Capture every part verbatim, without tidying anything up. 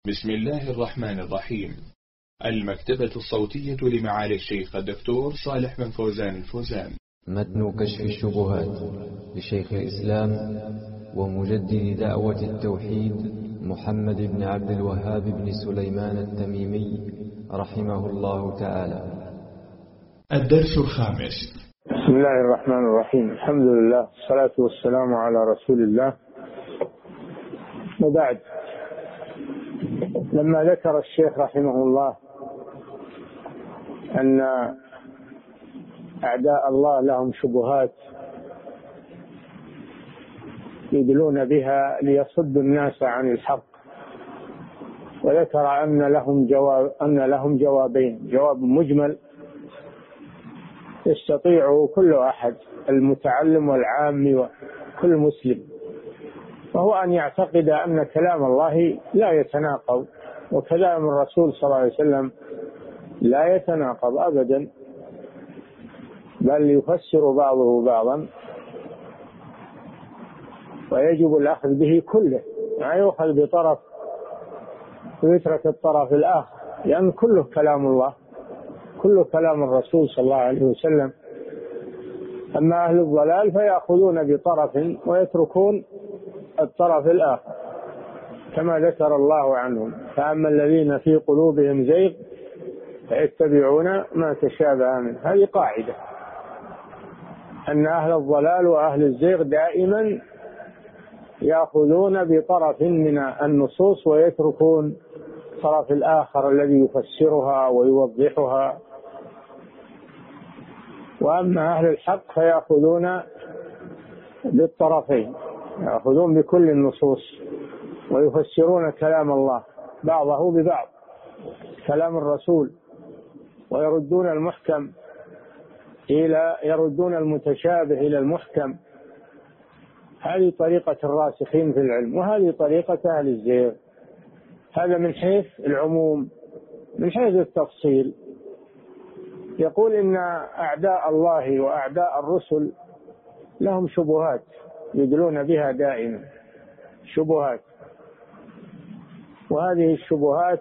بسم الله الرحمن الرحيم. المكتبة الصوتية لمعالي الشيخ الدكتور صالح بن فوزان الفوزان. متن كشف الشبهات لشيخ الإسلام ومجدد دعوة التوحيد محمد بن عبد الوهاب بن سليمان التميمي رحمه الله تعالى. الدرس الخامس. بسم الله الرحمن الرحيم. الحمد لله والصلاة والسلام على رسول الله. وبعد، لما ذكر الشيخ رحمه الله أن أعداء الله لهم شبهات يدلون بها ليصدوا الناس عن الحق، وذكر أن لهم جواب أن لهم جوابين: جواب مجمل يستطيعه كل أحد، المتعلم والعام وكل مسلم، وهو أن يعتقد أن كلام الله لا يتناقض، وكلام الرسول صلى الله عليه وسلم لا يتناقض أبدا، بل يفسر بعضه بعضا، ويجب الأخذ به كله، لا يؤخذ بطرف ويترك الطرف الآخر، لأن كله كلام الله، كله كلام الرسول صلى الله عليه وسلم. أما أهل الضلال فيأخذون بطرف ويتركون الطرف الآخر كما ذكر الله عنهم: فأما الذين في قلوبهم زيغ فيتبعون ما تشابه منه. هذه قاعدة، أن أهل الضلال وأهل الزيغ دائما يأخذون بطرف من النصوص ويتركون الطرف الآخر الذي يفسرها ويوضحها. وأما أهل الحق فيأخذون بالطرفين، يأخذون بكل النصوص ويفسرون كلام الله بعضه ببعض، كلام الرسول، ويردون المحكم إلى يردون المتشابه إلى المحكم. هذه طريقة الراسخين في العلم، وهذه طريقة أهل الزيغ. هذا من حيث العموم. من حيث التفصيل يقول إن أعداء الله وأعداء الرسل لهم شبهات يدلون بها دائما، شبهات، وهذه الشبهات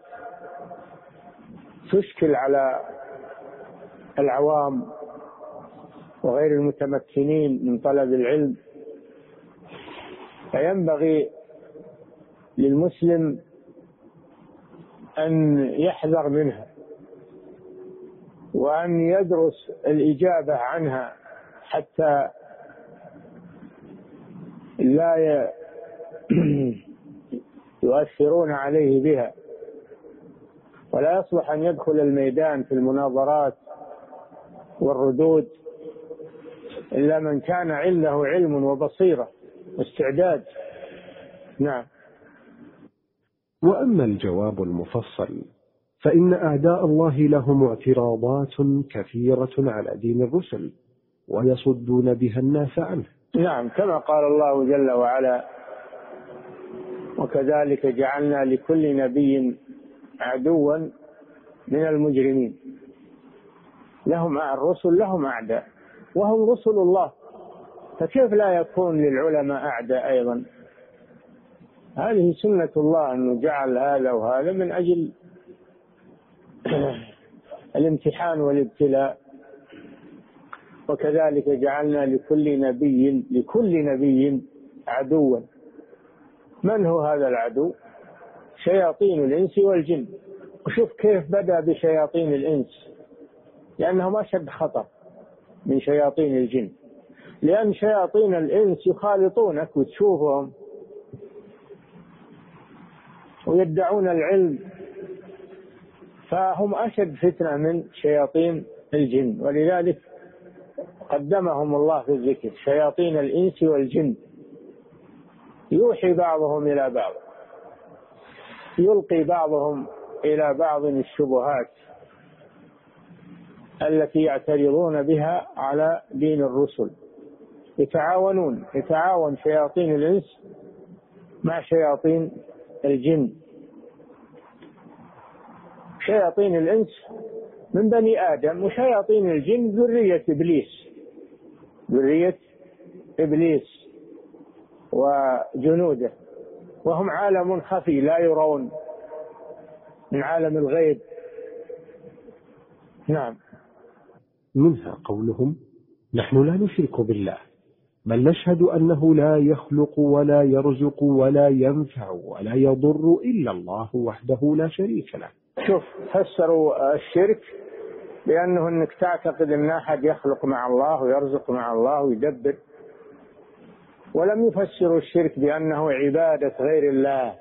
تشكل على العوام وغير المتمكنين من طلب العلم، فينبغي للمسلم أن يحذر منها وأن يدرس الإجابة عنها حتى لا يؤثرون عليه بها. ولا يصلح أن يدخل الميدان في المناظرات والردود إلا من كان عنده علم وبصيرة واستعداد. نعم. وأما الجواب المفصل فإن أعداء الله لهم اعتراضات كثيرة على دين الرسل ويصدون بها الناس عنه. نعم، كما قال الله جل وعلا: وكذلك جعلنا لكل نبي عدوا من المجرمين. لهم الرسل لهم أعداء وهم رسل الله، فكيف لا يكون للعلماء أعداء أيضا؟ هذه سنة الله، أنه جعل هذا وهذا من أجل الامتحان والابتلاء. وكذلك جعلنا لكل نبي لكل نبي عدوا. من هو هذا العدو؟ شياطين الإنس والجن. وشوف كيف بدأ بشياطين الإنس، لأنهم أشد خطر من شياطين الجن، لأن شياطين الإنس يخالطونك وتشوفهم ويدعون العلم، فهم أشد فتنة من شياطين الجن، ولذلك قدمهم الله في الذكر: شياطين الإنس والجن يوحي بعضهم إلى بعض، يلقي بعضهم إلى بعض الشبهات التي يعترضون بها على دين الرسل. يتعاونون يتعاون شياطين الإنس مع شياطين الجن. شياطين الإنس من بني آدم، وشياطين الجن ذرية إبليس ذرية إبليس وجنوده، وهم عالم خفي لا يرون من عالم الغيب. نعم. منها قولهم: نحن لا نشرك بالله، بل نشهد أنه لا يخلق ولا يرزق ولا ينفع ولا يضر إلا الله وحده لا شريك له. شوف، فسروا الشرك بأنه أنك تعتقد أن أحد يخلق مع الله ويرزق مع الله ويدبر، ولم يفسروا الشرك بأنه عبادة غير الله.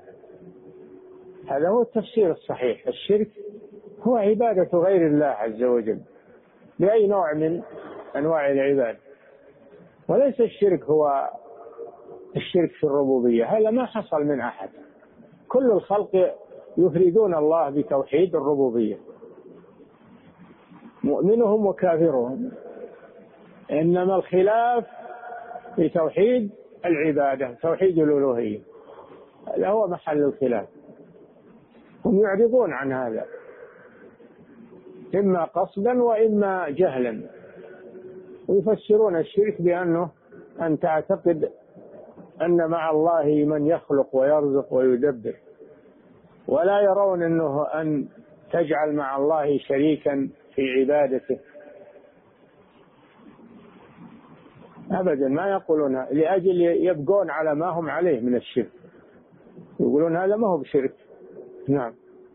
هذا هو التفسير الصحيح. الشرك هو عبادة غير الله عز وجل بأي نوع من أنواع العبادة، وليس الشرك هو الشرك في الربوبية. هذا ما حصل من أحد، كل الخلق يفردون الله بتوحيد الربوبية، مؤمنهم وكافرهم، إنما الخلاف في توحيد العبادة، توحيد الألوهية، هذا هو محل الخلاف. هم يعرضون عن هذا إما قصدا وإما جهلا، ويفسرون الشرك بأنه أن تعتقد أن مع الله من يخلق ويرزق ويدبر، ولا يرون أنه أن تجعل مع الله شريكا في عبادته أبدا، ما يقولون لأجل يبقون على ما هم عليه من الشرك، يقولون هذا ما هو بشرك. نعم.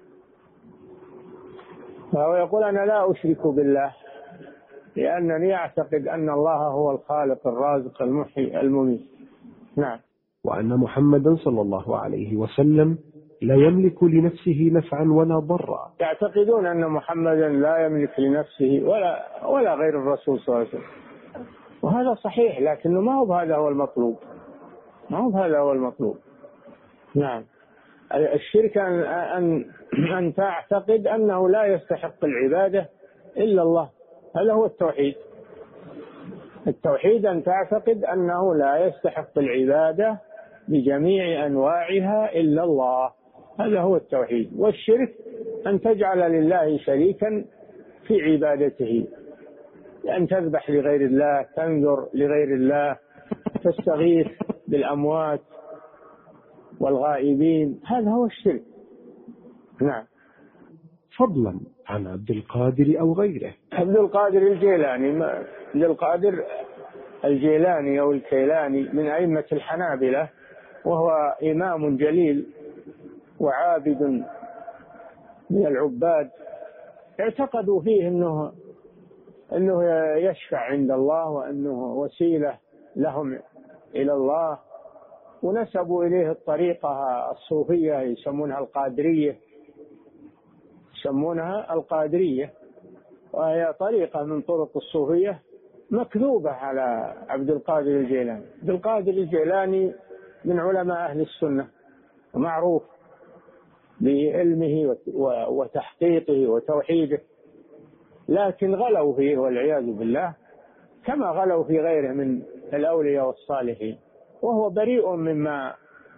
فهو يقول: أنا لا أشرك بالله لأنني أعتقد أن الله هو الخالق الرازق المحيي المميت. نعم. وأن محمدا صلى الله عليه وسلم لا يملك لنفسه نفعا ولا ضرا. يعتقدون أن محمدا لا يملك لنفسه ولا ولا غير الرسول صلى الله عليه وسلم، وهذا صحيح، لكنه ما هو هذا هو المطلوب، ما هو هذا هو المطلوب. نعم. الشرك أن أن أن تعتقد أنه لا يستحق العبادة إلا الله، هذا هو التوحيد. التوحيد أن تعتقد أنه لا يستحق العبادة بجميع أنواعها إلا الله، هذا هو التوحيد. والشرك أن تجعل لله شريكا في عبادته، أن تذبح لغير الله، تنذر لغير الله، تستغيث بالأموات والغائبين، هذا هو الشرك. نعم. فضلا عن عبد القادر أو غيره. عبد القادر الجيلاني، عبد القادر الجيلاني أو الكيلاني من أئمة الحنابلة، وهو إمام جليل وعابد من العباد، اعتقدوا فيه أنه أنه يشفع عند الله وأنه وسيلة لهم إلى الله، ونسبوا إليه الطريقة الصوفية يسمونها القادرية، يسمونها القادرية، وهي طريقة من طرق الصوفية مكذوبة على عبد القادر الجيلاني. عبد القادر الجيلاني من علماء أهل السنة، ومعروف بعلمه وتحقيقه وتوحيده، لكن غلوا فيه والعياذ بالله، كما غلوا في غيره من الأولياء والصالحين، وهو بريء مما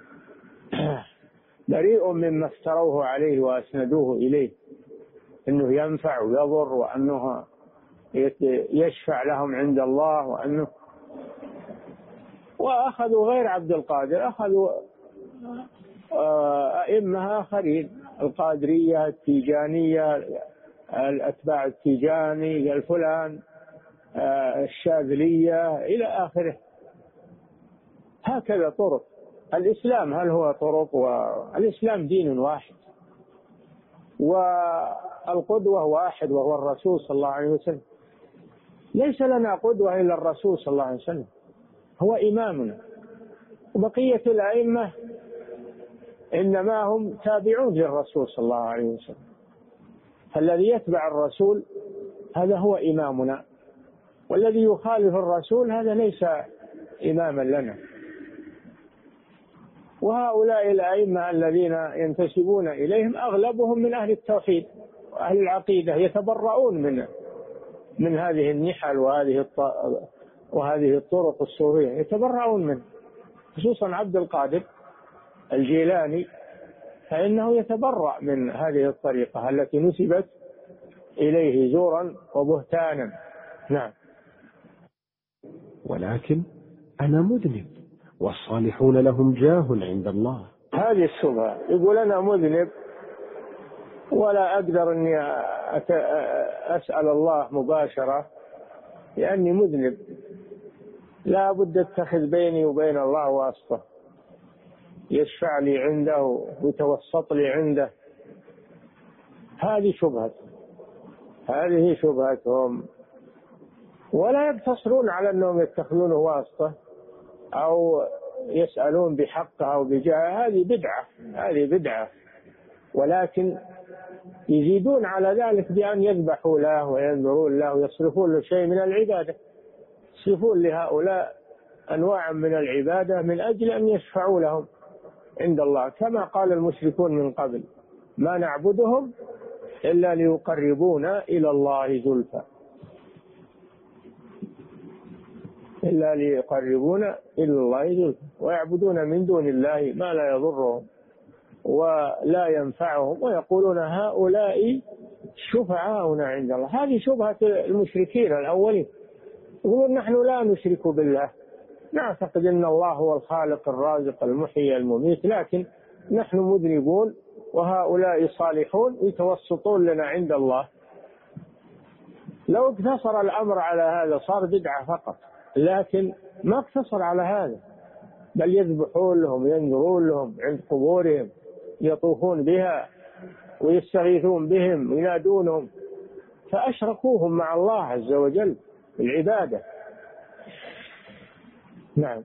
بريء مما افتروه عليه وأسندوه إليه، أنه ينفع ويضر، وأنه يشفع لهم عند الله، وأنه وأخذوا غير عبد القادر، أخذوا أئمة آخرين، القادرية، التيجانية، الأتباع التيجاني، الفلان، الشاذلية، إلى آخره. هكذا طرق الإسلام. هل هو طرق؟ والإسلام دين واحد، والقدوة واحد وهو الرسول صلى الله عليه وسلم. ليس لنا قدوة إلا الرسول صلى الله عليه وسلم، هو إمامنا، وبقية الأئمة إنما هم تابعون للرسول صلى الله عليه وسلم. فالذي يتبع الرسول هذا هو إمامنا، والذي يخالف الرسول هذا ليس إماما لنا. وهؤلاء الأئمة الذين ينتسبون إليهم أغلبهم من أهل التوحيد وأهل العقيدة، يتبرؤون من من هذه النحل وهذه وهذه الطرق الصوفية، يتبرؤون منه، خصوصا عبد القادر الجيلاني، فإنه يتبرأ من هذه الطريقة التي نسبت إليه زورا وبهتانا. نعم. ولكن أنا مذنب والصالحون لهم جاه عند الله. هذه الشبهة، يقول أنا مذنب ولا أقدر أني أسأل الله مباشرة لأني مذنب، لا بد أتخذ بيني وبين الله واسطة يشفع لي عنده ويتوسط لي عنده. هذه شبهة هذه شبهتهم. ولا يقتصرون على أنهم يتخذونه واسطة أو يسألون بحقه أو بجاه، هذه بدعة هذه بدعة ولكن يزيدون على ذلك بأن يذبحوا له وينذرون له ويصرفون له شيء من العبادة، يصرفون لهؤلاء أنواع من العبادة من أجل أن يشفعوا لهم عند الله، كما قال المشركون من قبل: ما نعبدهم إلا ليقربونا إلى الله زلفى إلا ليقربونا إلى الله زلفى ويعبدون من دون الله ما لا يضرهم ولا ينفعهم ويقولون هؤلاء شفعاؤنا عند الله. هذه شبهة المشركين الأولين، يقولون نحن لا نشرك بالله، نعتقد أن الله هو الخالق الرازق المحيي المميت، لكن نحن مذنبون وهؤلاء صالحون يتوسطون لنا عند الله. لو اقتصر الأمر على هذا صار بدعة فقط، لكن ما اقتصر على هذا، بل يذبحون لهم ينذرون لهم عند قبورهم، يطوفون بها ويستغيثون بهم وينادونهم، فأشركوهم مع الله عز وجل بالعبادة. نعم.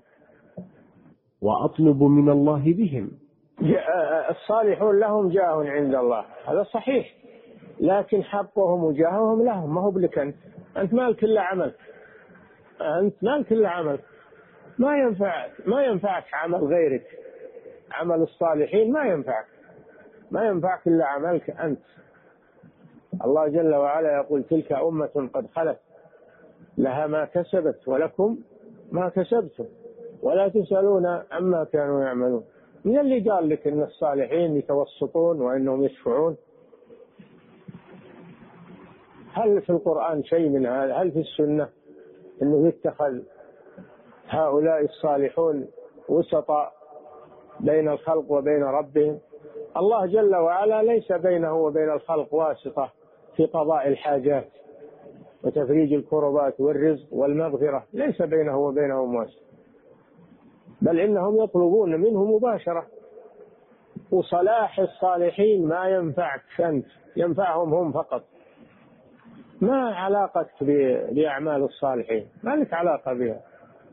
وأطلب من الله بهم. الصالحون لهم جاه عند الله، هذا صحيح، لكن حقهم وجاههم لهم، ما هو بلك أنت أنت مالك إلا عملك أنت مالك إلا عملك ما ينفعك ما ينفعك عمل غيرك، عمل الصالحين ما ينفعك ما ينفعك إلا عملك أنت. الله جل وعلا يقول: تلك أمة قد خلت لها ما كسبت ولكم ما كسبتم ولا تسألون عما كانوا يعملون. من اللي قال لك أن الصالحين يتوسطون وأنهم يشفعون؟ هل في القرآن شيء من هذا؟ هل في السنة أنه يتخذ هؤلاء الصالحون وسطاء بين الخلق وبين ربهم؟ الله جل وعلا ليس بينه وبين الخلق واسطة في قضاء الحاجات وتفريج الكربات والرزق والمغفرة، ليس بينه وبينهم واسطة، بل إنهم يطلبون منه مباشرة. وصلاح الصالحين ما ينفعك أنت، ينفعهم هم فقط، ما علاقتك بأعمال الصالحين، ما لك علاقة بها.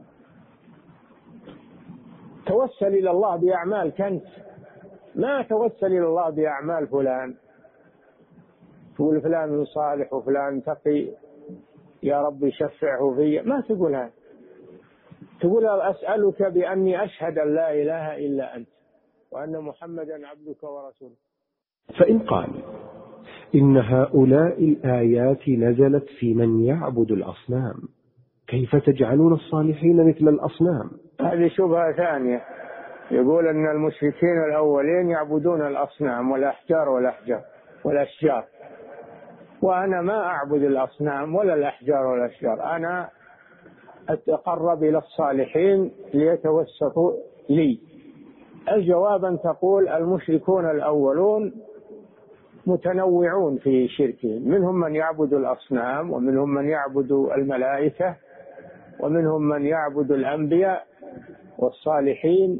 توسل إلى الله بأعمالك أنت، ما توسل إلى الله بأعمال فلان، تقول فلان صالح وفلان تقي يا رب شفعه في، ما تقول هذا. تقول أسألك بأني أشهد أن لا إله إلا أنت وأن محمدا عبدك ورسولك. فإن قال إن هؤلاء الآيات نزلت في من يعبد الأصنام، كيف تجعلون الصالحين مثل الأصنام؟ هذه شبهة ثانية، يقول أن المشركين الأولين يعبدون الأصنام والأحجار والأحجار والأشجار، وأنا ما أعبد الأصنام ولا الأحجار والأشجار، أنا أتقرب إلى الصالحين ليتوسطوا لي. الجواب أن تقول المشركون الأولون متنوعون في شركهم، منهم من يعبد الأصنام ومنهم من يعبد الملائكة ومنهم من يعبد الأنبياء والصالحين.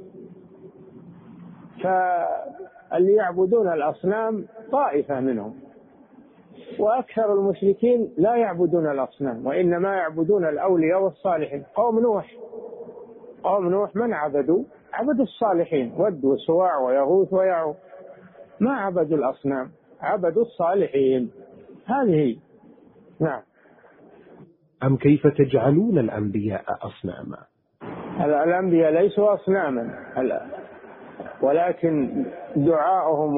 فاللي يعبدون الأصنام طائفة منهم، وأكثر المشركين لا يعبدون الأصنام وإنما يعبدون الأولياء والصالحين. قوم نوح قوم نوح من عبدوا؟ عبدوا الصالحين، ود وسواع ويغوث ويعوق، ما عبدوا الأصنام، عبدوا الصالحين. هذه. نعم. أم كيف تجعلون الأنبياء أصناما؟ الأنبياء ليسوا أصناما، ولكن دعاؤهم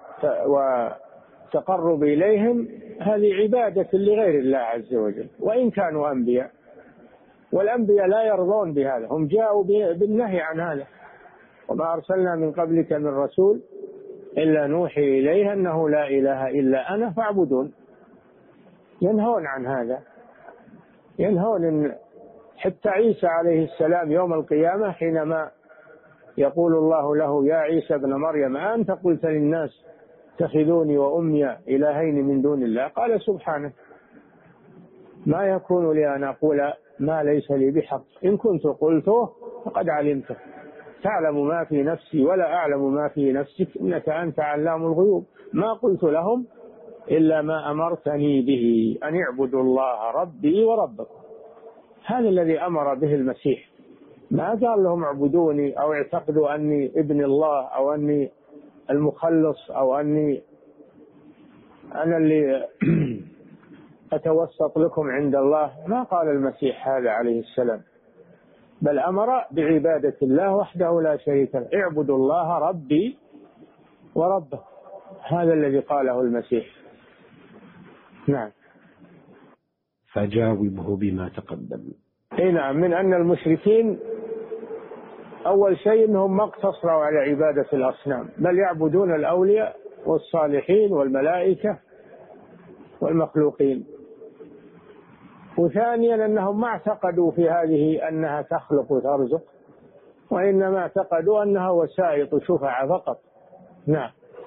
وتقرب إليهم هذه عبادة لغير الله عز وجل، وإن كانوا أنبياء، والأنبياء لا يرضون بهذا، هم جاءوا بالنهي عن هذا. وما أرسلنا من قبلك من رسول إلا نوحي إليه أنه لا إله إلا أنا فاعبدون. ينهون عن هذا، ينهون. إن حتى عيسى عليه السلام يوم القيامة حينما يقول الله له: يا عيسى ابن مريم أنت قلت للناس تتخذوني وأمي إلهين من دون الله؟ قال سبحانه ما يكون لي أن أقول ما ليس لي بحق، إن كنت قلته فقد علمته، تعلم ما في نفسي ولا أعلم ما في نفسك، إنك أنت علام الغيوب. ما قلت لهم إلا ما أمرتني به أن اعبدوا الله ربي وربكم. هذا الذي أمر به المسيح، ما قال لهم اعبدوني أو اعتقدوا أني ابن الله أو أني المخلص أو أني أنا اللي أتوسط لكم عند الله. ما قال المسيح هذا عليه السلام، بل أمر بعبادة الله وحده لا شريك له، اعبدوا الله ربي وربه. هذا الذي قاله المسيح. نعم. فجاوبه بما تقدم. اي نعم، من أن المشركين أول شيء أنهم ما اقتصروا على عبادة الأصنام، بل يعبدون الأولياء والصالحين والملائكة والمخلوقين. وثانيا أنهم ما اعتقدوا في هذه أنها تخلق وترزق، وإنما اعتقدوا أنها وسائط شفعة فقط. نعم.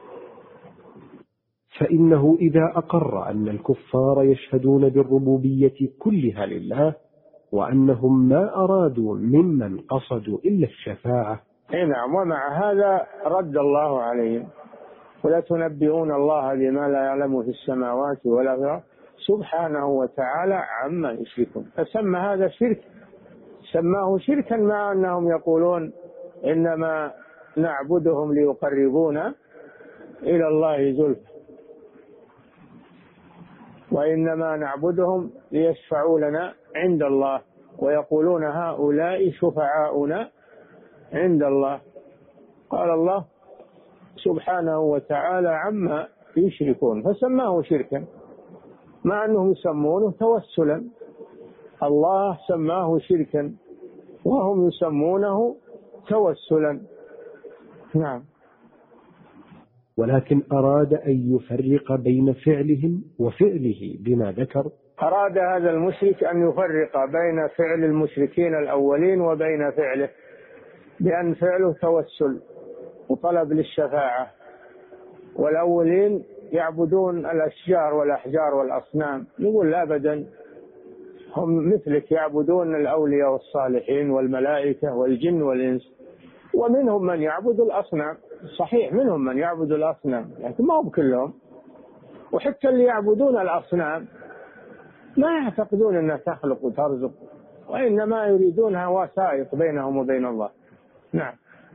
فإنه إذا أقر أن الكفار يشهدون بالربوبية كلها لله، وأنهم ما أرادوا ممن قصدوا إلا الشفاعة. نعم. ومع هذا رد الله عليهم، ولا تنبئون الله بما لا يعلم في السماوات ولا في الأرض سبحانه وتعالى عما يشركون. فسمى هذا شرك، سماه شركا، مع أنهم يقولون إنما نعبدهم ليقربونا إلى الله زلفى، وإنما نعبدهم ليشفعوا لنا عند الله، ويقولون هؤلاء شفعاؤنا عند الله. قال الله سبحانه وتعالى عما يشركون، فسماه شركا مع أنهم يسمونه توسلا. الله سماه شركا وهم يسمونه توسلا. نعم. ولكن أراد أن يفرق بين فعلهم وفعله بما ذكر. أراد هذا المشرك أن يفرق بين فعل المشركين الأولين وبين فعله، بأن فعله توسل وطلب للشفاعة، والأولين يعبدون الأشجار والأحجار والأصنام. يقول أبدا، هم مثلك يعبدون الأولياء والصالحين والملائكة والجن والإنس، ومنهم من يعبد الأصنام. صحيح منهم من يعبد الأصنام، لكن ما هم كلهم. وحتى اللي يعبدون الأصنام ما يعتقدون أنها تخلق وترزق، وإنما يريدونها وسائط بينهم وبين الله. نعم.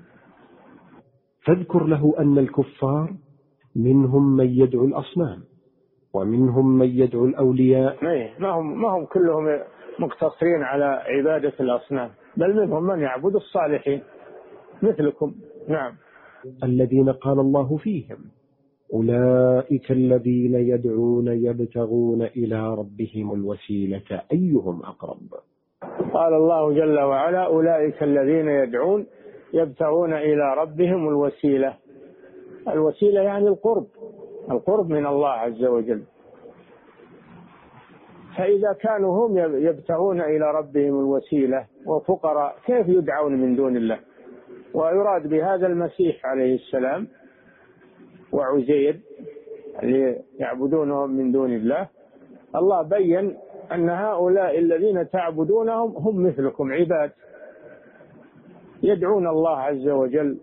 فاذكر له أن الكفار منهم من يدعو الأصنام ومنهم من يدعو الأولياء. ما هم ما هم كلهم مقتصرين على عبادة الأصنام، بل منهم من يعبد الصالحين مثلكم. نعم. الذين قال الله فيهم أولئك الذين يدعون يبتغون إلى ربهم الوسيلة أيهم أقرب. قال الله جل وعلا أولئك الذين يدعون يبتغون إلى ربهم الوسيلة. الوسيلة يعني القرب، القرب من الله عز وجل. فإذا كانوا هم يبتغون إلى ربهم الوسيلة وفقراء، كيف يدعون من دون الله؟ ويراد بهذا المسيح عليه السلام وعزير اللي يعبدونهم من دون الله. الله بين أن هؤلاء الذين تعبدونهم هم مثلكم عباد، يدعون الله عز وجل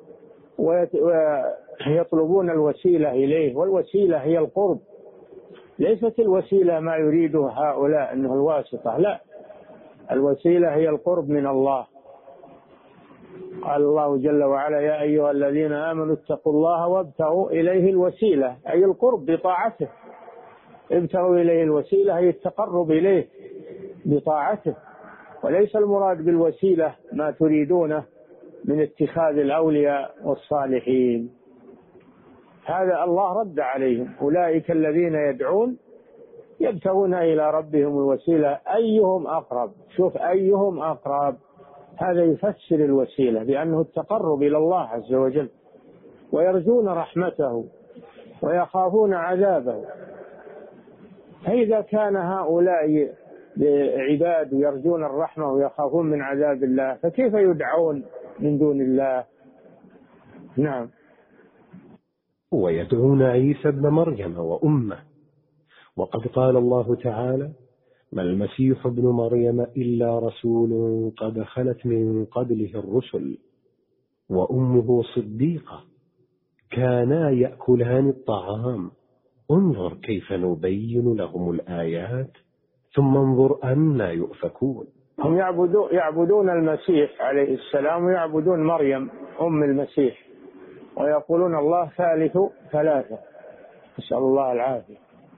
ويطلبون الوسيلة إليه، والوسيلة هي القرب. ليست الوسيلة ما يريده هؤلاء أنه الواسطة، لا، الوسيلة هي القرب من الله. قال الله جل وعلا يا أيها الذين آمنوا اتقوا الله وابتغوا إليه الوسيلة، أي القرب بطاعته. ابتغوا إليه الوسيلة هي التقرب إليه بطاعته، وليس المراد بالوسيلة ما تريدونه من اتخاذ الأولياء والصالحين. هذا الله رد عليهم، أولئك الذين يدعون يبتغون إلى ربهم الوسيلة أيهم أقرب. شوف أيهم أقرب، هذا يفسر الوسيلة بأنه التقرب إلى الله عز وجل، ويرجون رحمته ويخافون عذابه. فإذا كان هؤلاء عباد يرجون الرحمة ويخافون من عذاب الله، فكيف يدعون من دون الله؟ نعم. ويدعون عيسى ابن مريم وأمه. وقد قال الله تعالى: ما المسيح ابن مريم إلا رسول قد خلت من قبله الرسل وأمه صديقة كانا يأكلان الطعام انظر كيف نبين لهم الآيات ثم انظر أنى يؤفكون. هم يعبدون, يعبدون المسيح عليه السلام ويعبدون مريم أم المسيح ويقولون الله ثالث ثلاثة، نسأل الله العافية.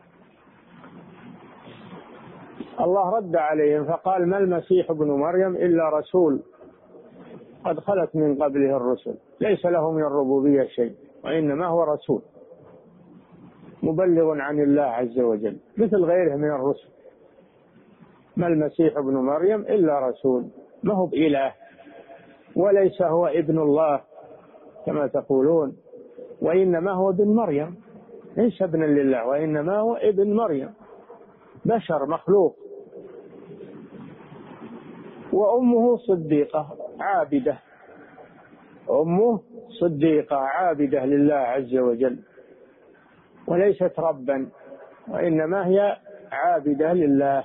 الله رد عليهم فقال: ما المسيح ابن مريم إلا رسول قد خلت من قبله الرسل ليس له من الربوبية شيء وإنما هو رسول مبلغ عن الله عز وجل مثل غيره من الرسل. ما المسيح ابن مريم إلا رسول، ما هو بإله وليس هو ابن الله كما تقولون، وإنما هو ابن مريم، ليس ابنا لله وإنما هو ابن مريم، بشر مخلوق. وأمه صديقة عابدة، أمه صديقة عابدة لله عز وجل وليست ربا وإنما هي عابدة لله.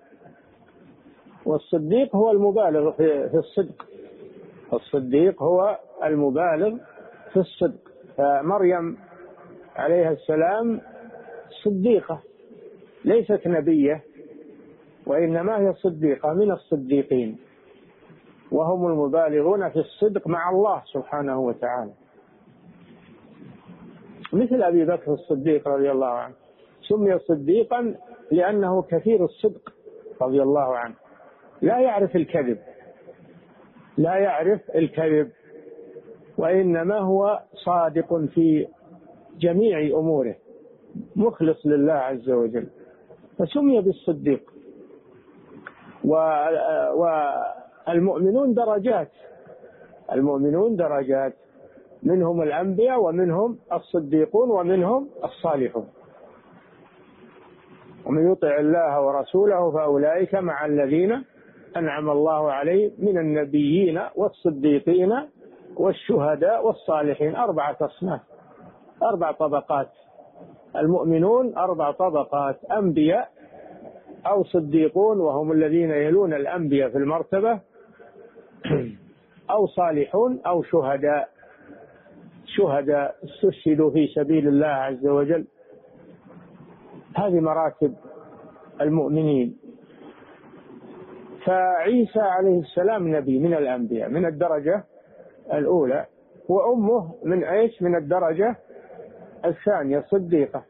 والصديق هو المبالغ في الصدق، الصديق هو المبالغ في الصدق. فمريم عليها السلام صديقة ليست نبية وإنما هي صديقة من الصديقين، وهم المبالغون في الصدق مع الله سبحانه وتعالى، مثل أبي بكر الصديق رضي الله عنه، سمي صديقا لأنه كثير الصدق رضي الله عنه، لا يعرف الكذب لا يعرف الكذب وإنما هو صادق في جميع أموره مخلص لله عز وجل، فسمي بالصديق. والمؤمنون درجات، المؤمنون درجات، منهم الأنبياء ومنهم الصديقون ومنهم الصالحون. ومن يطع الله ورسوله فأولئك مع الذين أنعم الله عليهم من النبيين والصديقين والشهداء والصالحين. أربعة أصناف، أربع طبقات. المؤمنون أربع طبقات: أنبياء أو صديقون وهم الذين يلون الأنبياء في المرتبة، أو صالحون أو شهداء، شهداء استشهدوا في سبيل الله عز وجل. هذه مراتب المؤمنين. فعيسى عليه السلام نبي من الأنبياء من الدرجة الأولى، وأمه من إيش؟ من الدرجة الثانية صديقة.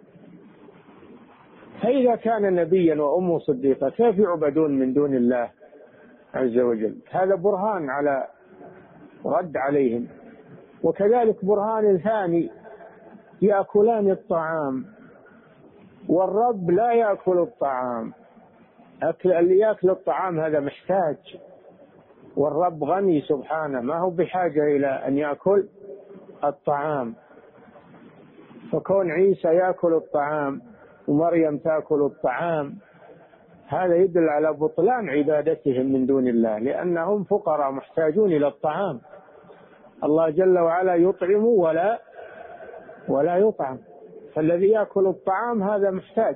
فإذا كان نبيا وأمه صديقة كيف يعبدون من دون الله عز وجل؟ هذا برهان على رد عليهم. وكذلك برهان ثاني: يأكلان الطعام والرب لا يأكل الطعام. أكل اللي يأكل الطعام هذا محتاج، والرب غني سبحانه ما هو بحاجة إلى أن يأكل الطعام. فكون عيسى يأكل الطعام ومريم تأكل الطعام هذا يدل على بطلان عبادتهم من دون الله، لأنهم فقراء محتاجون إلى الطعام. الله جل وعلا يطعم ولا ولا يطعم، فالذي يأكل الطعام هذا محتاج،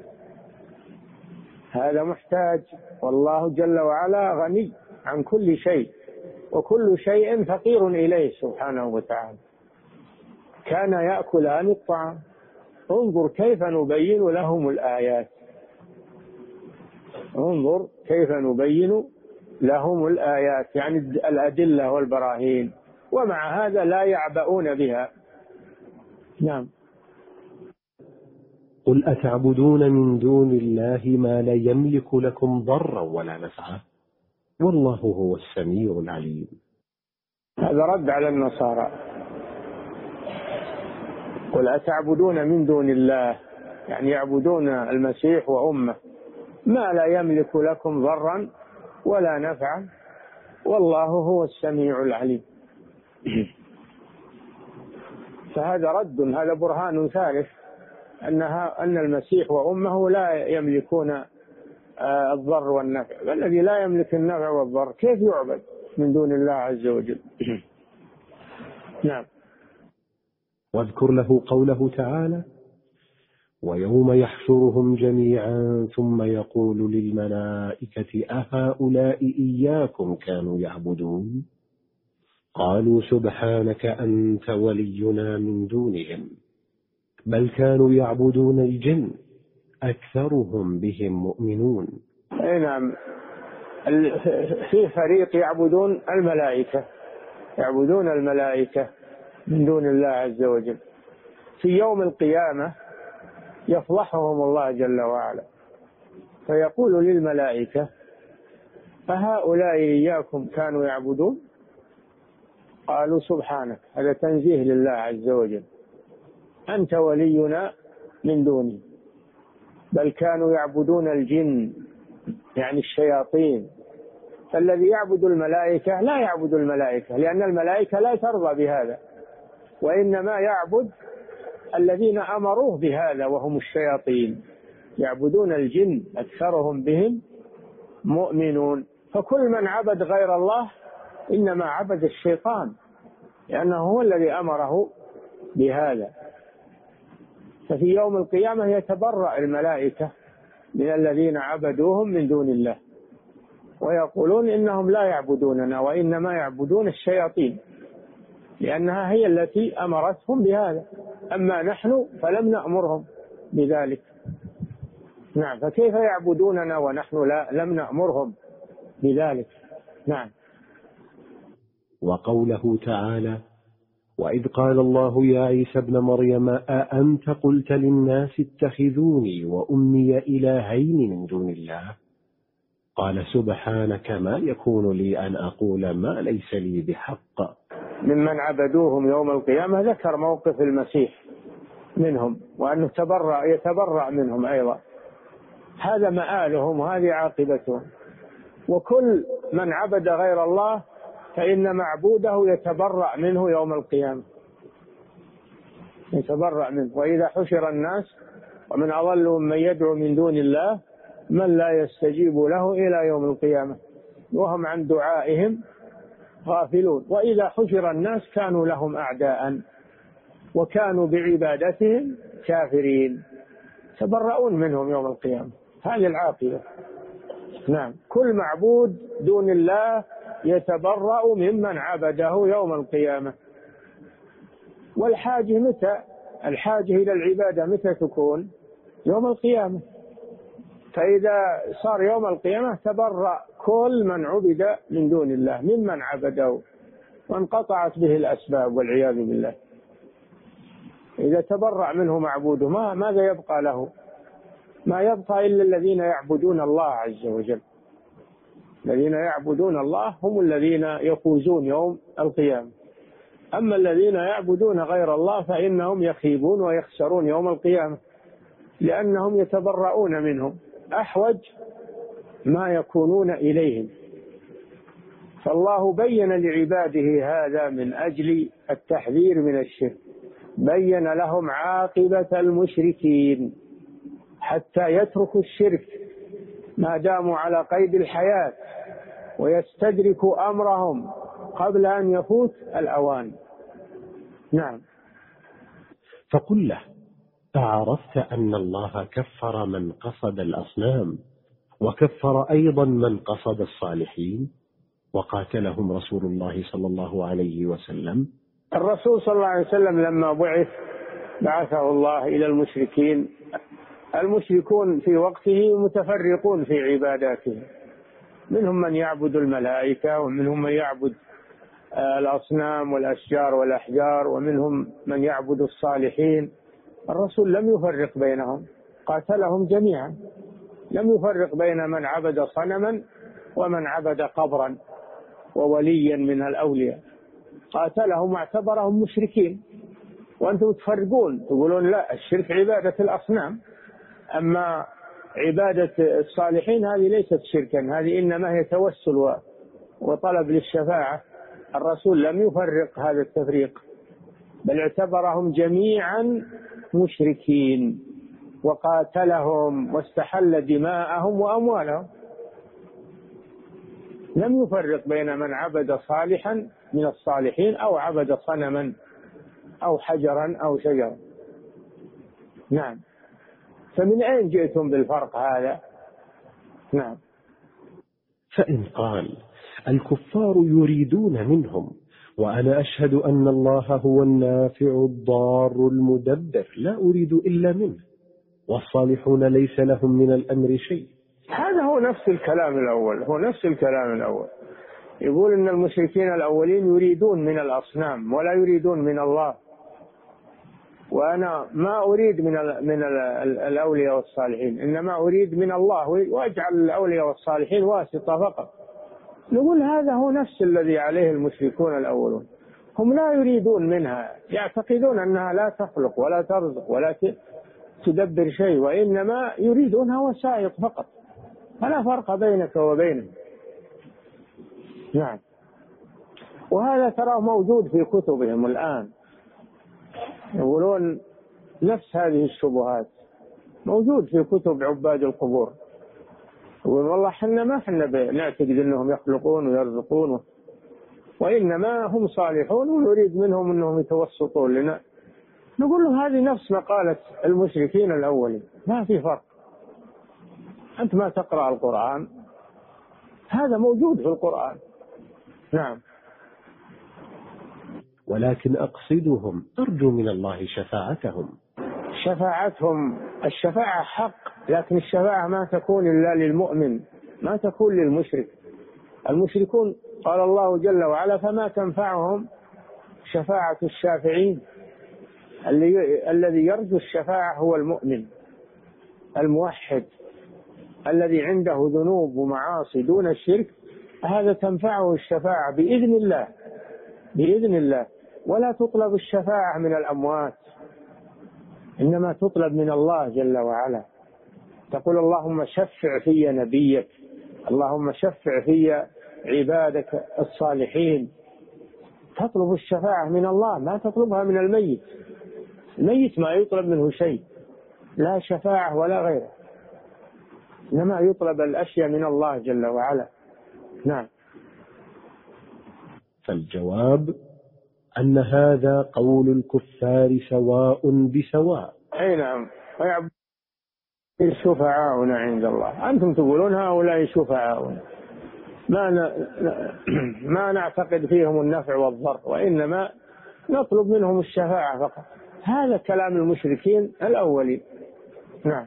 هذا محتاج. والله جل وعلا غني عن كل شيء وكل شيء فقير إليه سبحانه وتعالى. كان يأكلان الطعام. انظر كيف نبين لهم الآيات، انظر كيف نبين لهم الآيات، يعني الأدلة والبراهين، ومع هذا لا يعبؤون بها. نعم. قل أتعبدون من دون الله ما لا يملك لكم ضرا ولا نفعا والله هو السميع العليم. هذا رد على النصارى. قل أتعبدون من دون الله، يعني يعبدون المسيح وأمه، ما لا يملك لكم ضرا ولا نفعا والله هو السميع العليم. فهذا رد، هذا برهان ثالث أنها أن المسيح وأمه لا يملكون الضر والنفع. والذي لا يملك النفع والضر كيف يعبد من دون الله عز وجل؟ نعم. واذكر له قوله تعالى: ويوم يحشرهم جميعا ثم يقول للملائكة أهؤلاء إياكم كانوا يعبدون قالوا سبحانك أنت ولينا من دونهم بل كانوا يعبدون الجن أكثرهم بهم مؤمنون. نعم، في فريق يعبدون الملائكة يعبدون الملائكة من دون الله عز وجل. في يوم القيامة يفضحهم الله جل وعلا فيقول للملائكة فهؤلاء إياكم كانوا يعبدون قالوا سبحانك، هذا تنزيه لله عز وجل، أنت ولينا من دوني بل كانوا يعبدون الجن يعني الشياطين. فالذي يعبد الملائكة لا يعبد الملائكة لأن الملائكة لا ترضى بهذا، وإنما يعبد الذين أمروه بهذا وهم الشياطين، يعبدون الجن أكثرهم بهم مؤمنون. فكل من عبد غير الله إنما عبد الشيطان لأنه هو الذي أمره بهذا. ففي يوم القيامة يتبرأ الملائكة من الذين عبدوهم من دون الله ويقولون إنهم لا يعبدوننا وإنما يعبدون الشياطين لأنها هي التي أمرتهم بهذا، أما نحن فلم نأمرهم بذلك. نعم، فكيف يعبدوننا ونحن لا لم نأمرهم بذلك؟ نعم. وقوله تعالى: وإذ قال الله يا عيسى ابن مريم أأنت قلت للناس اتخذوني وأمي إلهين من دون الله قال سبحانك ما يكون لي أن أقول ما ليس لي بحق. ممن عبدوهم يوم القيامة ذكر موقف المسيح منهم وأنه تبرأ يتبرأ منهم أيضا، هذا مآلهم وهذه عاقبتهم. وكل من عبد غير الله فإن معبوده يتبرأ منه يوم القيامة، يتبرأ منه. وإذا حشر الناس ومن أضل من يدعو من دون الله من لا يستجيب له إلى يوم القيامة وهم عن دعائهم غافلون. وإذا حشر الناس كانوا لهم أعداء وكانوا بعبادتهم كافرين، تبرؤون منهم يوم القيامة، هذه العاقبة. نعم، كل معبود دون الله يتبرأ ممن عبده يوم القيامة. والحاجة متى؟ الحاجة إلى العبادة متى تكون؟ يوم القيامة. فإذا صار يوم القيامة تبرأ كل من عبد من دون الله ممن عبده وانقطعت به الأسباب والعياذ بالله. إذا تبرأ منه معبوده ما ماذا يبقى له؟ ما يبقى إلا الذين يعبدون الله عز وجل. الذين يعبدون الله هم الذين يفوزون يوم القيامة، أما الذين يعبدون غير الله فإنهم يخيبون ويخسرون يوم القيامة لأنهم يتبرؤون منهم أحوج ما يكونون إليهم. فالله بين لعباده هذا من أجل التحذير من الشرك، بين لهم عاقبة المشركين حتى يتركوا الشرك ما داموا على قيد الحياة ويستدركوا أمرهم قبل أن يفوت الأوان. نعم. فقل له: أعرفت أن الله كفر من قصد الأصنام وكفر أيضا من قصد الصالحين وقاتلهم رسول الله صلى الله عليه وسلم؟ الرسول صلى الله عليه وسلم لما بعث بعثه الله إلى المشركين، المشركون في وقته متفرقون في عباداتهم، منهم من يعبد الملائكة ومنهم من يعبد الأصنام والأشجار والأحجار ومنهم من يعبد الصالحين. الرسول لم يفرق بينهم، قاتلهم جميعا، لم يفرق بين من عبد صنما ومن عبد قبرا ووليا من الأولياء، قاتلهم واعتبرهم مشركين. وأنتم تفرقون تقولون لا الشرك عبادة الأصنام، أما عبادة الصالحين هذه ليست شركا، هذه إنما هي توسل وطلب للشفاعة. الرسول لم يفرق هذا التفريق بل اعتبرهم جميعا مشركين وقاتلهم واستحل دماءهم وأموالهم، لم يفرق بين من عبد صالحا من الصالحين أو عبد صنما أو حجرا أو شجرا. نعم. فمن أين جئتم بالفرق هذا؟ نعم. فإن قال الكفار يريدون منهم وأنا أشهد أن الله هو النافع الضار المدبر لا أريد إلا منه والصالحون ليس لهم من الأمر شيء، هذا هو نفس الكلام الأول، هو نفس الكلام الأول. يقول إن المشركين الأولين يريدون من الأصنام ولا يريدون من الله، وأنا ما أريد من من الأولياء والصالحين، إنما أريد من الله، وأجعل الأولياء والصالحين واسطة فقط. نقول هذا هو نفس الذي عليه المشركون الأولون، هم لا يريدون منها، يعتقدون أنها لا تخلق ولا ترزق ولا تدبر شيء، وإنما يريدونها وسائط فقط، فلا فرق بينك وبينهم. نعم. وهذا تراه موجود في كتبهم الآن، يقولون نفس هذه الشبهات موجود في كتب عباد القبور، يقول والله حنا ما حنا نعتقد أنهم يخلقون ويرزقون، وإنما هم صالحون ونريد منهم أنهم يتوسطون لنا. نقول له هذه نفس مقالة المشركين الأولين، ما في فرق. أنت ما تقرأ القرآن، هذا موجود في القرآن. نعم. ولكن أقصدهم أرجو من الله شفاعتهم. شفاعتهم، الشفاعة حق، لكن الشفاعة ما تكون إلا للمؤمن، ما تكون للمشرك. المشركون قال الله جل وعلا فما تنفعهم شفاعة الشافعين. الذي يرجو الشفاعة هو المؤمن الموحد الذي عنده ذنوب ومعاصي دون الشرك، هذا تنفعه الشفاعة بإذن الله، بإذن الله. ولا تطلب الشفاعة من الأموات، إنما تطلب من الله جل وعلا. تقول اللهم شفع في نبيك، اللهم شفع في عبادك الصالحين. تطلب الشفاعة من الله، ما تطلبها من الميت. الميت ما يطلب منه شيء، لا شفاعة ولا غيره، إنما يطلب الأشياء من الله جل وعلا. نعم. فالجواب أن هذا قول الكفار سواء بسواء. أي نعم. شفعاؤنا عند الله، أنتم تقولون هؤلاء شفعاؤنا، ما ما نعتقد فيهم النفع والضر، وإنما نطلب منهم الشفاعة فقط. هذا كلام المشركين الأولين. نعم.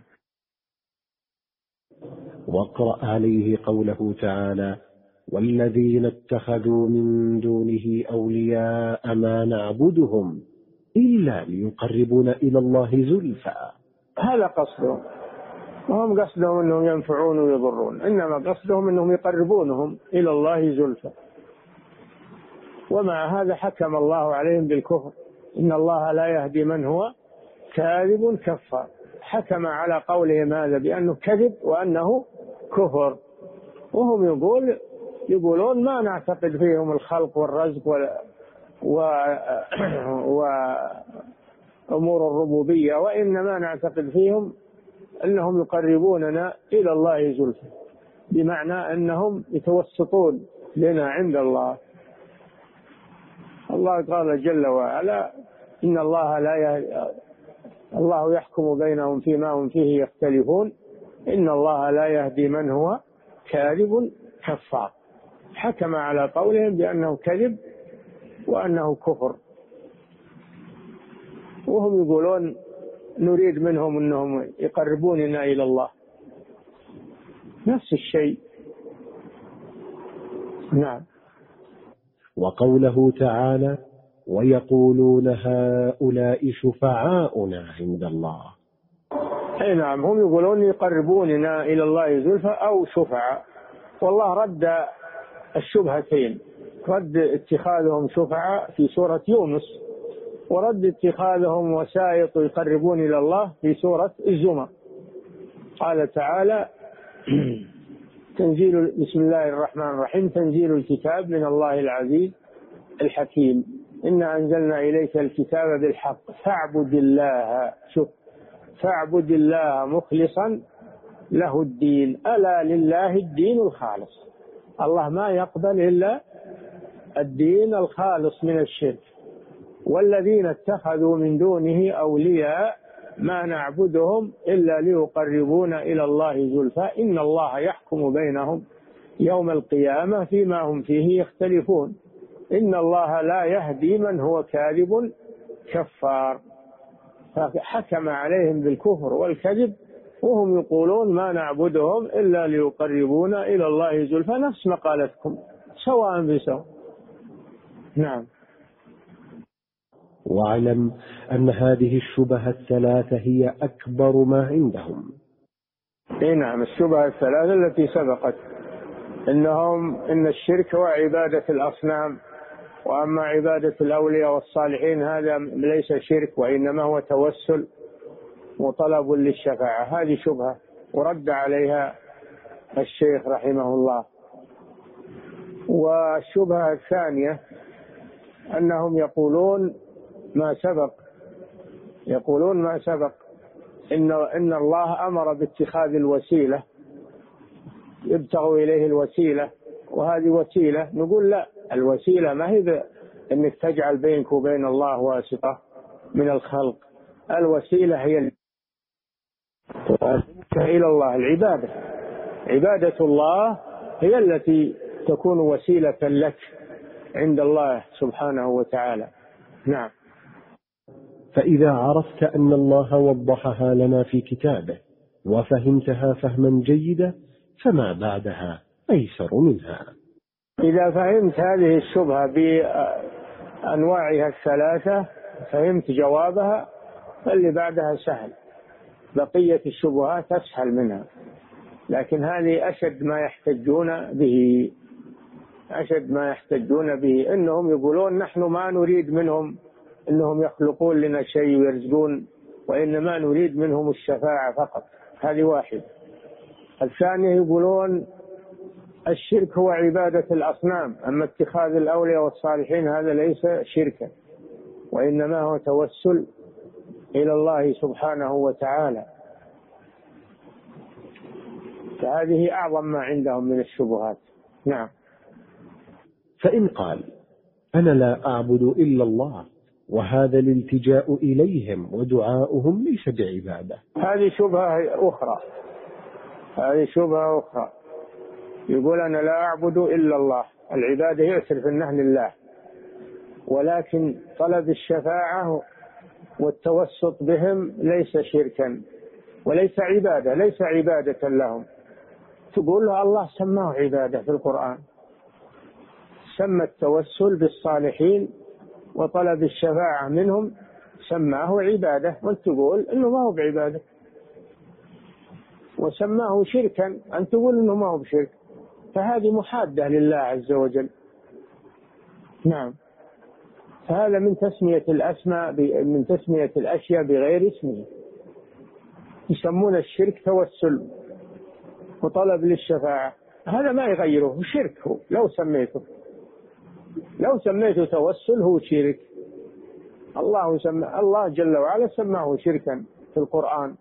واقرأ عليه قوله تعالى والذين اتخذوا من دونه أولياء ما نعبدهم إلا ليقربونا إلى الله زلفى. هذا قصدهم، وهم قصدهم أنهم ينفعون ويضرون، إنما قصدهم أنهم يقربونهم إلى الله زلفى. ومع هذا حكم الله عليهم بالكفر، إن الله لا يهدي من هو كاذب كفار. حكم على قولهم هذا بأنه كذب وأنه كفر، وهم يقول يقولون ما نعتقد فيهم الخلق والرزق وأمور الربوبية، وإنما نعتقد فيهم أنهم يقربوننا إلى الله زلفى، بمعنى أنهم يتوسطون لنا عند الله. الله قال جل وعلا إن الله لا يه... الله يحكم بينهم فيما هم فيه يختلفون إن الله لا يهدي من هو كاذب كفار. حكم على قولهم بأنه كذب وأنه كفر، وهم يقولون نريد منهم أنهم يقربوننا إلى الله، نفس الشيء. نعم. وقوله تعالى ويقولون هؤلاء شفعاؤنا عند الله. أي نعم، هم يقولون يقربوننا إلى الله زلفى أو شفعاء، والله رد الشبهتين، رد اتخاذهم شفعاء في سورة يونس، ورد اتخاذهم وسائط يقربون إلى الله في سورة الزمر. قال تعالى تنزيل بسم الله الرحمن الرحيم تنزيل الكتاب من الله العزيز الحكيم إنا أنزلنا إليك الكتاب بالحق فاعبد الله، شوف، فاعبد الله مخلصا له الدين ألا لله الدين الخالص. الله ما يقبل إلا الدين الخالص من الشرك، والذين اتخذوا من دونه أولياء ما نعبدهم إلا ليقربونا إلى الله زلفى إن الله يحكم بينهم يوم القيامة فيما هم فيه يختلفون إن الله لا يهدي من هو كاذب كفار. فحكم عليهم بالكفر والكذب وهم يقولون ما نعبدهم إلا ليقربونا إلى الله زلفى، نفس مقالتكم سواء بسواء. نعم. واعلم أن هذه الشبهة الثلاثة هي أكبر ما عندهم. إيه نعم، الشبهة الثلاثة التي سبقت إنهم إن الشرك هو عبادة الأصنام، وأما عبادة الأولياء والصالحين هذا ليس شرك وإنما هو توسل وطلب للشفاعة. هذه شبهة ورد عليها الشيخ رحمه الله. والشبهة الثانية أنهم يقولون ما سبق يقولون ما سبق إن إن الله أمر باتخاذ الوسيلة، يبتغوا إليه الوسيلة، وهذه وسيلة. نقول لا، الوسيلة ما هي أنك تجعل بينك وبين الله واسطة من الخلق، الوسيلة هي إلى الله، العبادة عبادة الله هي التي تكون وسيلة لك عند الله سبحانه وتعالى. نعم. فإذا عرفت أن الله وضحها لنا في كتابه وفهمتها فهما جيدا فما بعدها أيسر منها. إذا فهمت هذه الشبهة بأنواعها الثلاثة، فهمت جوابها، فاللي بعدها سهل، بقية الشبهات أسهل منها. لكن هذه أشد ما يحتجون به أشد ما يحتجون به إنهم يقولون نحن ما نريد منهم إنهم يخلقون لنا شيء ويرزقون، وإنما نريد منهم الشفاعة فقط. هذه واحد. الثانية يقولون الشرك هو عبادة الأصنام، أما اتخاذ الأولياء والصالحين هذا ليس شركا وإنما هو توسل إلى الله سبحانه وتعالى. فهذه أعظم ما عندهم من الشبهات. نعم. فإن قال أنا لا أعبد إلا الله وهذا الالتجاء إليهم ودعاؤهم ليس بعبادة، هذه شبهة أخرى هذه شبهة أخرى يقول أنا لا أعبد إلا الله، العبادة يعترف أنها لله، ولكن طلب الشفاعة والتوسط بهم ليس شركا وليس عبادة ليس عبادة لهم. تقول له الله سماه عبادة في القرآن، سمى التوسل بالصالحين وطلب الشفاعة منهم سماه عبادة، وانت تقول انه ما هو بعبادة، وسماه شركا أن تقول انه ما هو بشرك. فهذه محادة لله عز وجل. نعم. فهذا من تسمية الأسماء من تسمية الأشياء بغير اسمه. يسمون الشرك توسل وطلب للشفاعة، هذا ما يغيره، شرك هو. لو سميته لو سميته توسل هو شرك. الله سمى الله جل وعلا سماه شركا في القرآن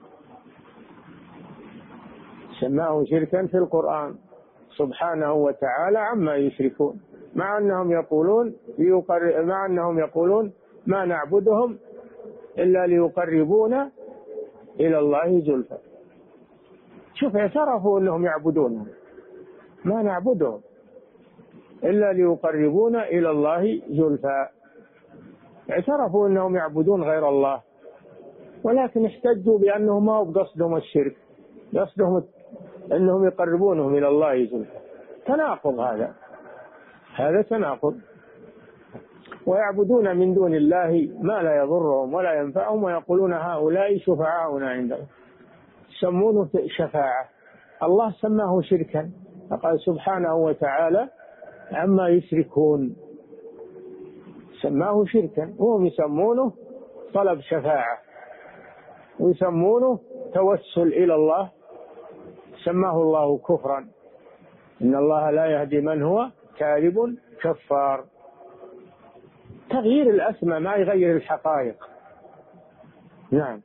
سماه شركا في القرآن سبحانه وتعالى عما يشركون، مع أنهم يقولون مع أنهم يقولون ما نعبدهم إلا ليقربونا إلى الله زلفى. شوف، اعترفوا أنهم يعبدونهم، ما نعبدهم إلا ليقربونا إلى الله زلفى. اعترفوا أنهم يعبدون غير الله، ولكن احتجوا بأنه ما هو بقصدهم الشرك، قصدهم أنهم يقربونهم إلى الله زلفى. تناقض هذا هذا تناقض. ويعبدون من دون الله ما لا يضرهم ولا ينفعهم، ويقولون هؤلاء شفعاؤنا عندهم، يسمونه شفاعة. الله سماه شركا، فقال سبحانه وتعالى عما يشركون، سماه شركا، وهم يسمونه طلب شفاعة ويسمونه توسل إلى الله، سماه الله كفرا. إن الله لا يهدي من هو كاذب كفار. تغيير الأسماء ما يغير الحقائق. نعم.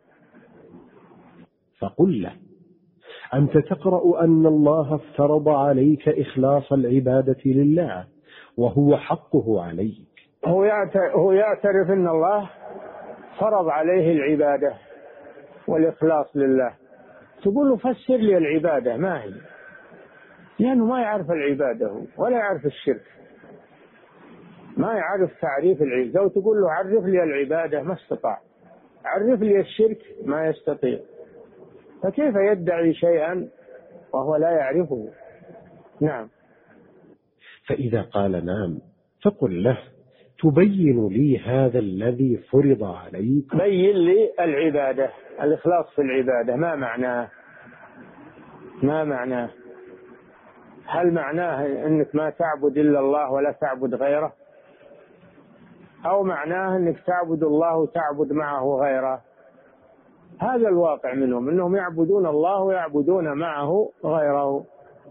فقل له أنت تقرأ أن الله افترض عليك إخلاص العبادة لله وهو حقه عليك، هو يعترف أن الله فرض عليه العبادة والإخلاص لله. تقول له فسر لي العبادة ما هي، لأنه ما يعرف العبادة ولا يعرف الشرك، ما يعرف تعريف العبادة. لو تقول له عرف لي العبادة ما استطاع، عرف لي الشرك ما يستطيع، فكيف يدعي شيئا وهو لا يعرفه؟ نعم. فإذا قال نعم فقل له تبين لي هذا الذي فرض عليك. بين لي العبادة، الإخلاص في العبادة ما معناه؟ ما معناه؟ هل معناه أنك ما تعبد إلا الله ولا تعبد غيره، أو معناه أنك تعبد الله وتعبد معه غيره؟ هذا الواقع منهم، أنهم يعبدون الله ويعبدون معه غيره،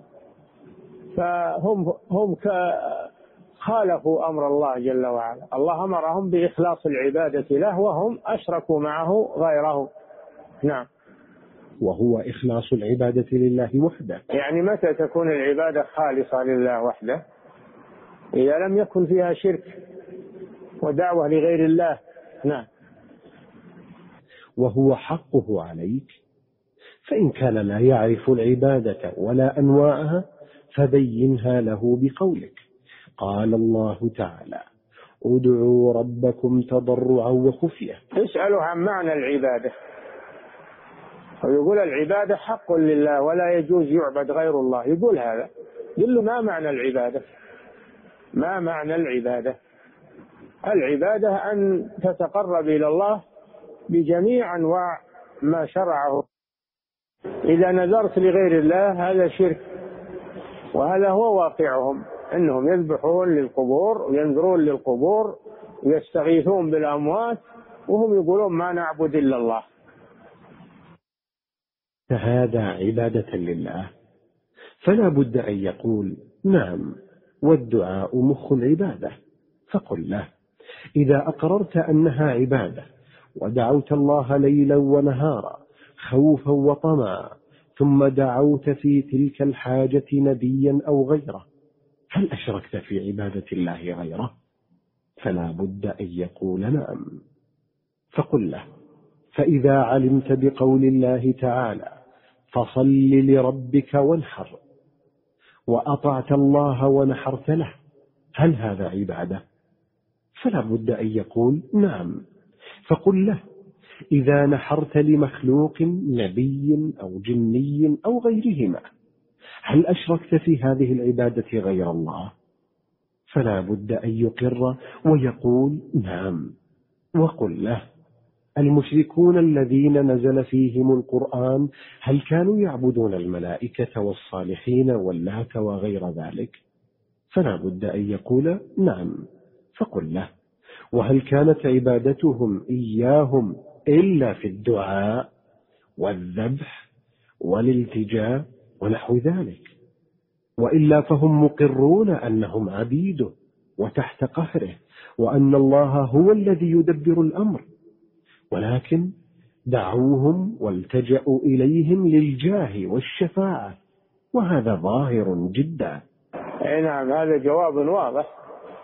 فهم هم خالفوا أمر الله جل وعلا. الله أمرهم بإخلاص العبادة له وهم أشركوا معه غيره. نعم. وهو إخلاص العبادة لله وحده. يعني متى تكون العبادة خالصة لله وحده؟ إذا لم يكن فيها شرك ودعوة لغير الله. نعم. وهو حقه عليك، فإن كان لا يعرف العبادة ولا أنواعها فبينها له بقولك. قال الله تعالى ادعوا ربكم تضرعا وخفية. اسألوا عن معنى العبادة، ويقول العبادة حق لله ولا يجوز يعبد غير الله. يقول هذا، يقول له ما معنى العبادة؟ ما معنى العبادة؟ العبادة أن تتقرب إلى الله بجميع أنواع ما شرعه. إذا نذرت لغير الله هذا شرك، وهذا هو واقعهم، أنهم يذبحون للقبور وينذرون للقبور ويستغيثون بالأموات وهم يقولون ما نعبد إلا الله. فهذا عبادة لله، فلا بد أن يقول نعم والدعاء مخ العبادة. فقل له إذا أقررت أنها عبادة ودعوت الله ليلا ونهارا خوفا وطمعا، ثم دعوت في تلك الحاجة نبيا أو غيره، هل أشركت في عبادة الله غيره؟ فلا بد أن يقول نعم. فقل له فإذا علمت بقول الله تعالى فصل لربك وانحر، وأطعت الله ونحرت له، هل هذا عبادة؟ فلا بد أن يقول نعم. فقل له إذا نحرت لمخلوق نبي أو جني أو غيرهما، هل أشركت في هذه العبادة غير الله؟ فلا بد أن يقر ويقول نعم. وقل له المشركون الذين نزل فيهم القرآن هل كانوا يعبدون الملائكة والصالحين واللات وغير ذلك؟ فلا بد أن يقول نعم. فقل له وهل كانت عبادتهم إياهم إلا في الدعاء والذبح والالتجاء ونحو ذلك؟ وإلا فهم مقرون أنهم عبيده وتحت قهره، وأن الله هو الذي يدبر الأمر، ولكن دعوهم والتجأوا إليهم للجاه والشفاعة، وهذا ظاهر جدا. نعم، هذا جواب واضح.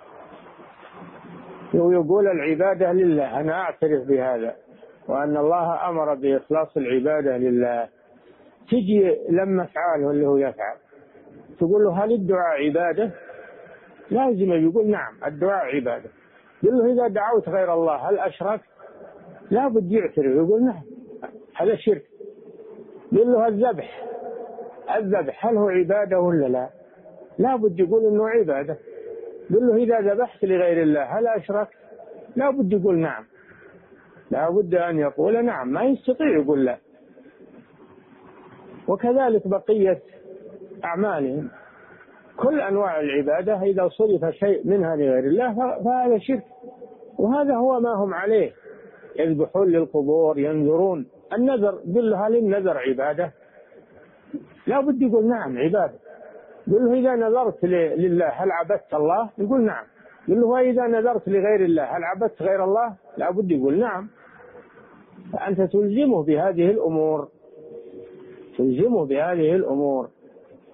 ويقول العبادة لله، أنا أعترف بهذا وأن الله أمر بإخلاص العبادة لله. تجي لما أفعاله اللي هو يفعل تقول له هل الدعاء عبادة؟ لازم يقول نعم الدعاء عبادة. يقول له إذا دعوت غير الله هل أشرك؟ لا بد يعترف يقول نعم هذا شرك. يقول له الذبح الذبح هل هو عبادة ولا لا؟ لا بد يقول إنه عبادة. يقول له إذا ذبحت لغير الله هل أشرك؟ لا بد يقول نعم. لا بد أن يقول نعم، ما يستطيع يقول لا. وكذلك بقية أعمالهم، كل أنواع العبادة إذا صرف شيء منها لغير الله فهذا شرك، وهذا هو ما هم عليه. يذبحون للقبور، ينذرون. النذر قل له هل النذر عبادة؟ لا بد يقول نعم عبادة. يقول له إذا نذرت لله هل عبدت الله؟ يقول نعم. يقول له وإذا نذرت لغير الله هل عبدت غير الله؟ لا بد يقول نعم. فأنت تلزمه بهذه الأمور، تلزمه بهذه الأمور.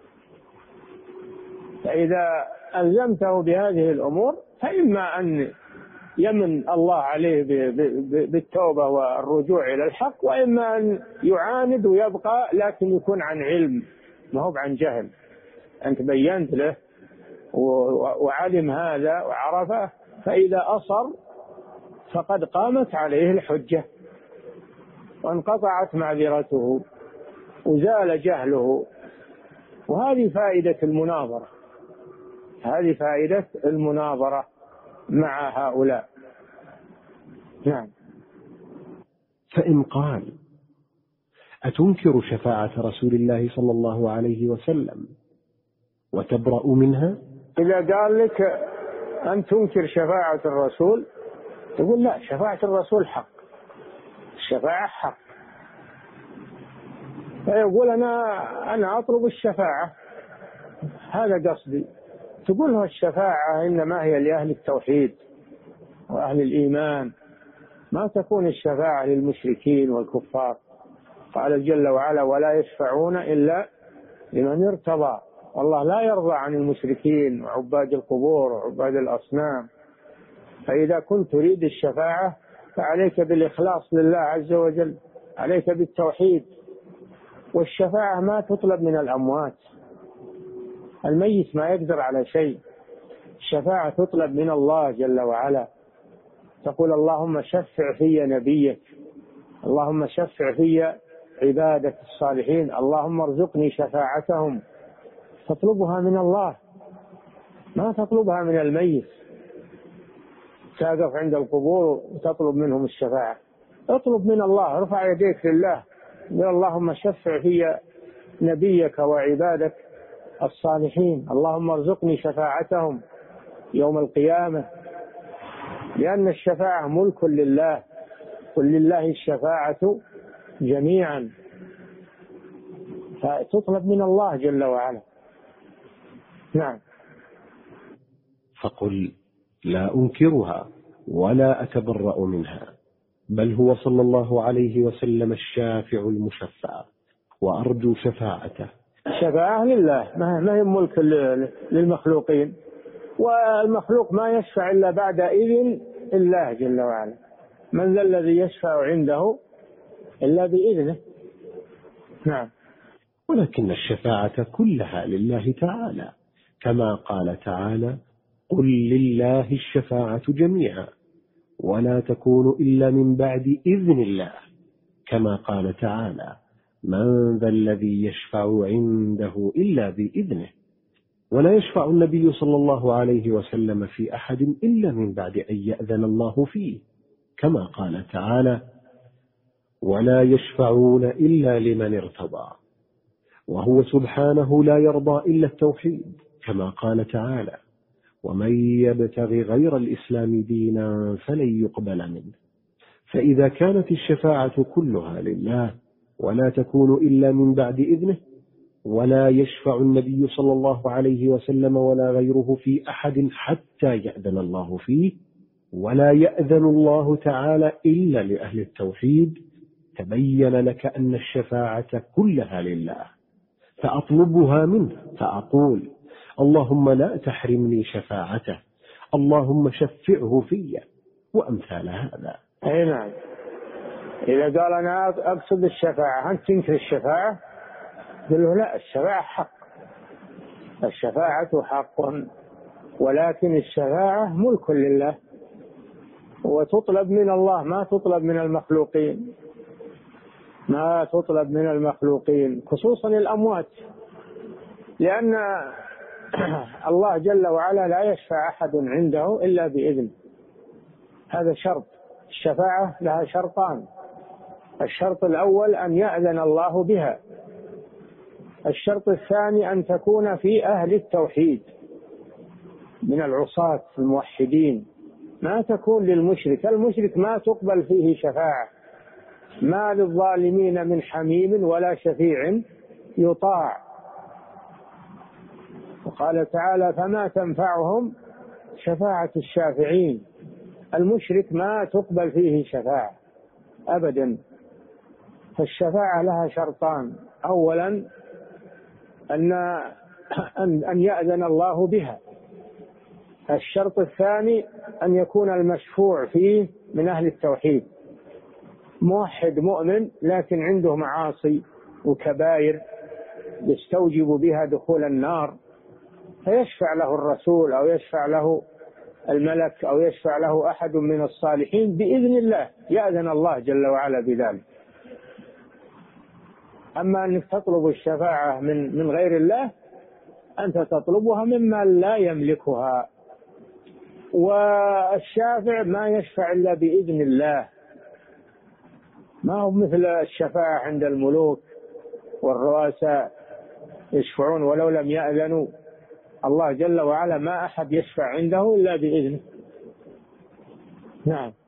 فإذا ألزمته بهذه الأمور فإما أن يمن الله عليه بالتوبة والرجوع إلى الحق، وإما أن يعاند ويبقى لكن يكون عن علم ما هو عن جهل. أنت بينت له وعلم هذا وعرفه، فإذا أصر فقد قامت عليه الحجة وانقطعت معذرته وزال جهله. وهذه فائدة المناظرة، هذه فائدة المناظرة مع هؤلاء. نعم. فإن قال أتنكر شفاعة رسول الله صلى الله عليه وسلم وتبرأ منها؟ إذا قال لك أن تنكر شفاعة الرسول تقول لا، شفاعة الرسول حق، الشفاعة حق. فيقول أنا أنا أطلب الشفاعة، هذا قصدي. تقول له الشفاعة إنما هي لأهل التوحيد وأهل الإيمان، ما تكون الشفاعة للمشركين والكفار. قال جل وعلا ولا يشفعون إلا لمن ارتضى، والله لا يرضى عن المشركين وعباد القبور وعباد الأصنام. فإذا كنت تريد الشفاعة فعليك بالإخلاص لله عز وجل، عليك بالتوحيد. والشفاعة ما تطلب من الأموات، الميت ما يقدر على شيء. الشفاعة تطلب من الله جل وعلا، تقول اللهم شفع في نبيك، اللهم شفع في عبادك الصالحين، اللهم ارزقني شفاعتهم. تطلبها من الله، ما تطلبها من الميت. تقف عند القبور وتطلب منهم الشفاعة، اطلب من الله، ارفع يديك لله، اللهم شفع في نبيك وعبادك الصالحين، اللهم ارزقني شفاعتهم يوم القيامة. لأن الشفاعة ملك لله، قل لله الشفاعة جميعا، فتطلب من الله جل وعلا. نعم. فقل لا أنكرها ولا أتبرأ منها، بل هو صلى الله عليه وسلم الشافع المشفع وأرجو شفاعته. الشفاعة لله، ما هي ملك للمخلوقين، والمخلوق ما يشفع إلا بعد إذن الله جل وعلا. من ذا الذي يشفع عنده إلا بإذنه. نعم. ولكن الشفاعة كلها لله تعالى، كما قال تعالى قل لله الشفاعة جميعا ولا تكون إلا من بعد إذن الله، كما قال تعالى من ذا الذي يشفع عنده إلا بإذنه. ولا يشفع النبي صلى الله عليه وسلم في أحد إلا من بعد أن يأذن الله فيه، كما قال تعالى ولا يشفعون إلا لمن ارتضى. وهو سبحانه لا يرضى إلا التوحيد، كما قال تعالى ومن يبتغي غير الإسلام دينا فلن يقبل منه. فإذا كانت الشفاعة كلها لله ولا تكون إلا من بعد إذنه، ولا يشفع النبي صلى الله عليه وسلم ولا غيره في أحد حتى يأذن الله فيه، ولا يأذن الله تعالى إلا لأهل التوحيد، تبين لك أن الشفاعة كلها لله. فأطلبها منه، فأقول اللهم لا تحرمني شفاعته، اللهم شفعه في، وأمثال هذا. أي نعم. إذا قال أنا أقصد الشفاعة، هل تنكر الشفاعة؟ قل له لا، الشفاعة حق، الشفاعة حق، ولكن الشفاعة ملك لله وتطلب من الله، ما تطلب من المخلوقين، ما تطلب من المخلوقين خصوصا الأموات، لأن الله جل وعلا لا يشفع أحد عنده إلا بإذن. هذا شرط، الشفاعة لها شرطان، الشرط الأول أن يأذن الله بها، الشرط الثاني أن تكون في أهل التوحيد من العصاة الموحدين، ما تكون للمشرك. المشرك ما تقبل فيه شفاعة، ما للظالمين من حميم ولا شفيع يطاع. وقال تعالى فما تنفعهم شفاعة الشافعين. المشرك ما تقبل فيه شفاعة أبدا. فالشفاعة لها شرطان، أولا أن أن يأذن الله بها، الشرط الثاني أن يكون المشفوع فيه من أهل التوحيد، موحد مؤمن لكن عنده معاصي وكبائر يستوجب بها دخول النار، فيشفع له الرسول أو يشفع له الملك أو يشفع له أحد من الصالحين بإذن الله، يأذن الله جل وعلا بذلك. أما أنك تطلب الشفاعة من من غير الله، أنت تطلبها ممن لا يملكها، والشافع ما يشفع إلا بإذن الله، ما هو مثل الشفاعة عند الملوك والرؤساء يشفعون ولو لم يأذنوا. الله جل وعلا ما أحد يشفع عنده إلا بإذنه. نعم.